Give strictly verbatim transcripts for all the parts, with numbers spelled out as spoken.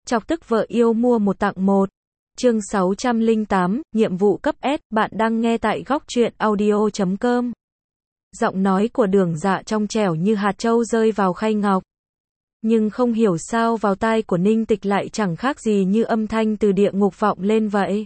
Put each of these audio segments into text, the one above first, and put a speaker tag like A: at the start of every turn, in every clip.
A: Chọc tức vợ yêu mua một tặng một. Chương sáu trăm lẻ tám, nhiệm vụ cấp S, bạn đang nghe tại góc truyện audio chấm com. Giọng nói của Đường Dạ trong trẻo như hạt châu rơi vào khay ngọc. Nhưng không hiểu sao vào tai của Ninh Tịch lại chẳng khác gì như âm thanh từ địa ngục vọng lên vậy.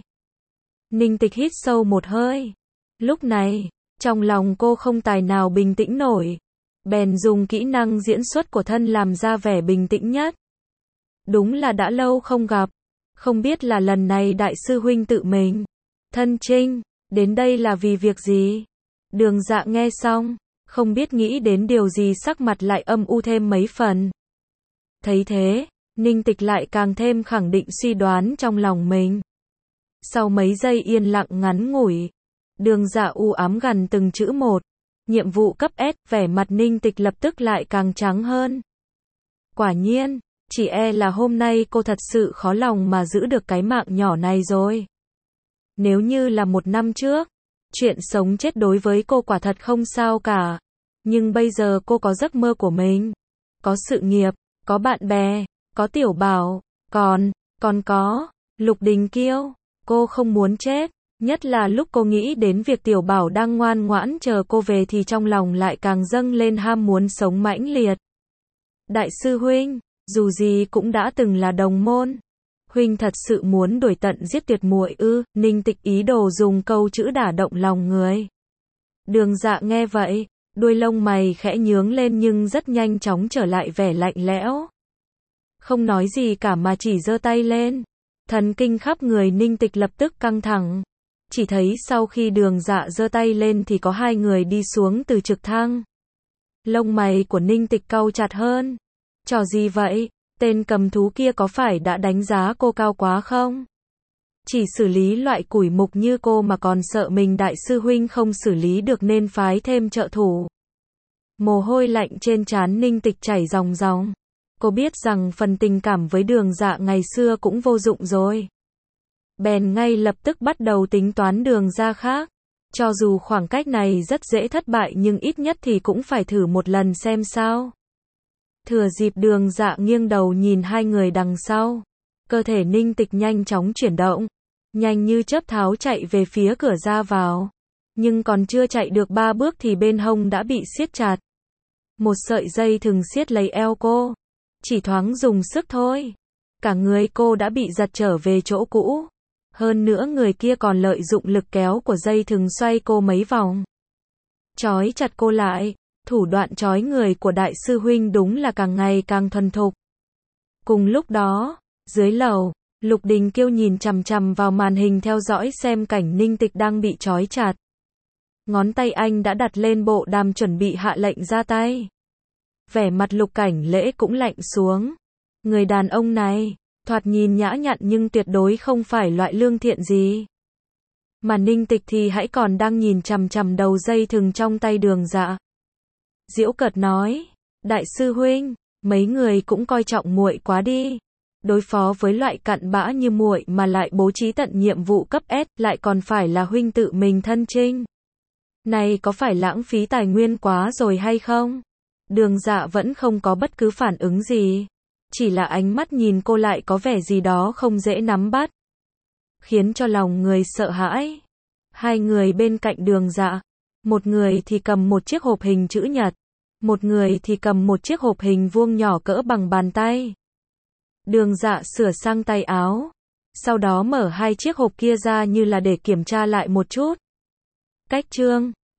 A: Ninh Tịch hít sâu một hơi. Lúc này, trong lòng cô không tài nào bình tĩnh nổi. Bèn dùng kỹ năng diễn xuất của thân làm ra vẻ bình tĩnh nhất. Đúng là đã lâu không gặp. Không biết là lần này đại sư huynh tự mình. Thân Trinh, đến đây là vì việc gì? Đường Dạ nghe xong, không biết nghĩ đến điều gì sắc mặt lại âm u thêm mấy phần. Thấy thế, Ninh Tịch lại càng thêm khẳng định suy đoán trong lòng mình. Sau mấy giây yên lặng ngắn ngủi, Đường Dạ u ám gần từng chữ một. Nhiệm vụ cấp S, vẻ mặt Ninh Tịch lập tức lại càng trắng hơn. Quả nhiên, chỉ e là hôm nay cô thật sự khó lòng mà giữ được cái mạng nhỏ này rồi. Nếu như là một năm trước, chuyện sống chết đối với cô quả thật không sao cả. Nhưng bây giờ cô có giấc mơ của mình. Có sự nghiệp, có bạn bè, có Tiểu Bảo, còn, còn có, Lục Đình Kiêu. Cô không muốn chết, nhất là lúc cô nghĩ đến việc Tiểu Bảo đang ngoan ngoãn chờ cô về thì trong lòng lại càng dâng lên ham muốn sống mãnh liệt. Đại sư huynh, dù gì cũng đã từng là đồng môn. Huynh thật sự muốn đuổi tận giết tuyệt muội ư? Ninh Tịch ý đồ dùng câu chữ đả động lòng người. Đường Dạ nghe vậy, đuôi lông mày khẽ nhướng lên nhưng rất nhanh chóng trở lại vẻ lạnh lẽo. Không nói gì cả mà chỉ giơ tay lên. Thần kinh khắp người Ninh Tịch lập tức căng thẳng. Chỉ thấy sau khi Đường Dạ giơ tay lên thì có hai người đi xuống từ trực thăng. Lông mày của Ninh Tịch cau chặt hơn. Trò gì vậy? Tên cầm thú kia có phải đã đánh giá cô cao quá không? Chỉ xử lý loại củi mục như cô mà còn sợ mình đại sư huynh không xử lý được nên phái thêm trợ thủ. Mồ hôi lạnh trên trán Ninh Tịch chảy ròng ròng. Cô biết rằng phần tình cảm với Đường Dạ ngày xưa cũng vô dụng rồi. Bèn ngay lập tức bắt đầu tính toán đường ra khác. Cho dù khoảng cách này rất dễ thất bại nhưng ít nhất thì cũng phải thử một lần xem sao. Thừa dịp Đường Dạ nghiêng đầu nhìn hai người đằng sau. Cơ thể Ninh Tịch nhanh chóng chuyển động. Nhanh như chớp tháo chạy về phía cửa ra vào. Nhưng còn chưa chạy được ba bước thì bên hông đã bị siết chặt. Một sợi dây thừng siết lấy eo cô. Chỉ thoáng dùng sức thôi. Cả người cô đã bị giật trở về chỗ cũ. Hơn nữa người kia còn lợi dụng lực kéo của dây thừng xoay cô mấy vòng. Trói chặt cô lại. Thủ đoạn trói người của đại sư huynh đúng là càng ngày càng thuần thục. Cùng lúc đó, dưới lầu, Lục Đình Kiêu nhìn chằm chằm vào màn hình theo dõi xem cảnh Ninh Tịch đang bị trói chặt. Ngón tay anh đã đặt lên bộ đàm chuẩn bị hạ lệnh ra tay. Vẻ mặt Lục Cảnh Lễ cũng lạnh xuống. Người đàn ông này, thoạt nhìn nhã nhặn nhưng tuyệt đối không phải loại lương thiện gì. Mà Ninh Tịch thì hãy còn đang nhìn chằm chằm đầu dây thừng trong tay Đường Dạ. Giễu cợt nói, đại sư huynh, mấy người cũng coi trọng muội quá đi. Đối phó với loại cặn bã như muội mà lại bố trí tận nhiệm vụ cấp S, lại còn phải là huynh tự mình thân Trinh. Này có phải lãng phí tài nguyên quá rồi hay không? Đường Dạ vẫn không có bất cứ phản ứng gì. Chỉ là ánh mắt nhìn cô lại có vẻ gì đó không dễ nắm bắt. Khiến cho lòng người sợ hãi. Hai người bên cạnh Đường Dạ. Một người thì cầm một chiếc hộp hình chữ nhật. Một người thì cầm một chiếc hộp hình vuông nhỏ cỡ bằng bàn tay. Đường Dạ sửa sang tay áo. Sau đó mở hai chiếc hộp kia ra như là để kiểm tra lại một chút. Cách chương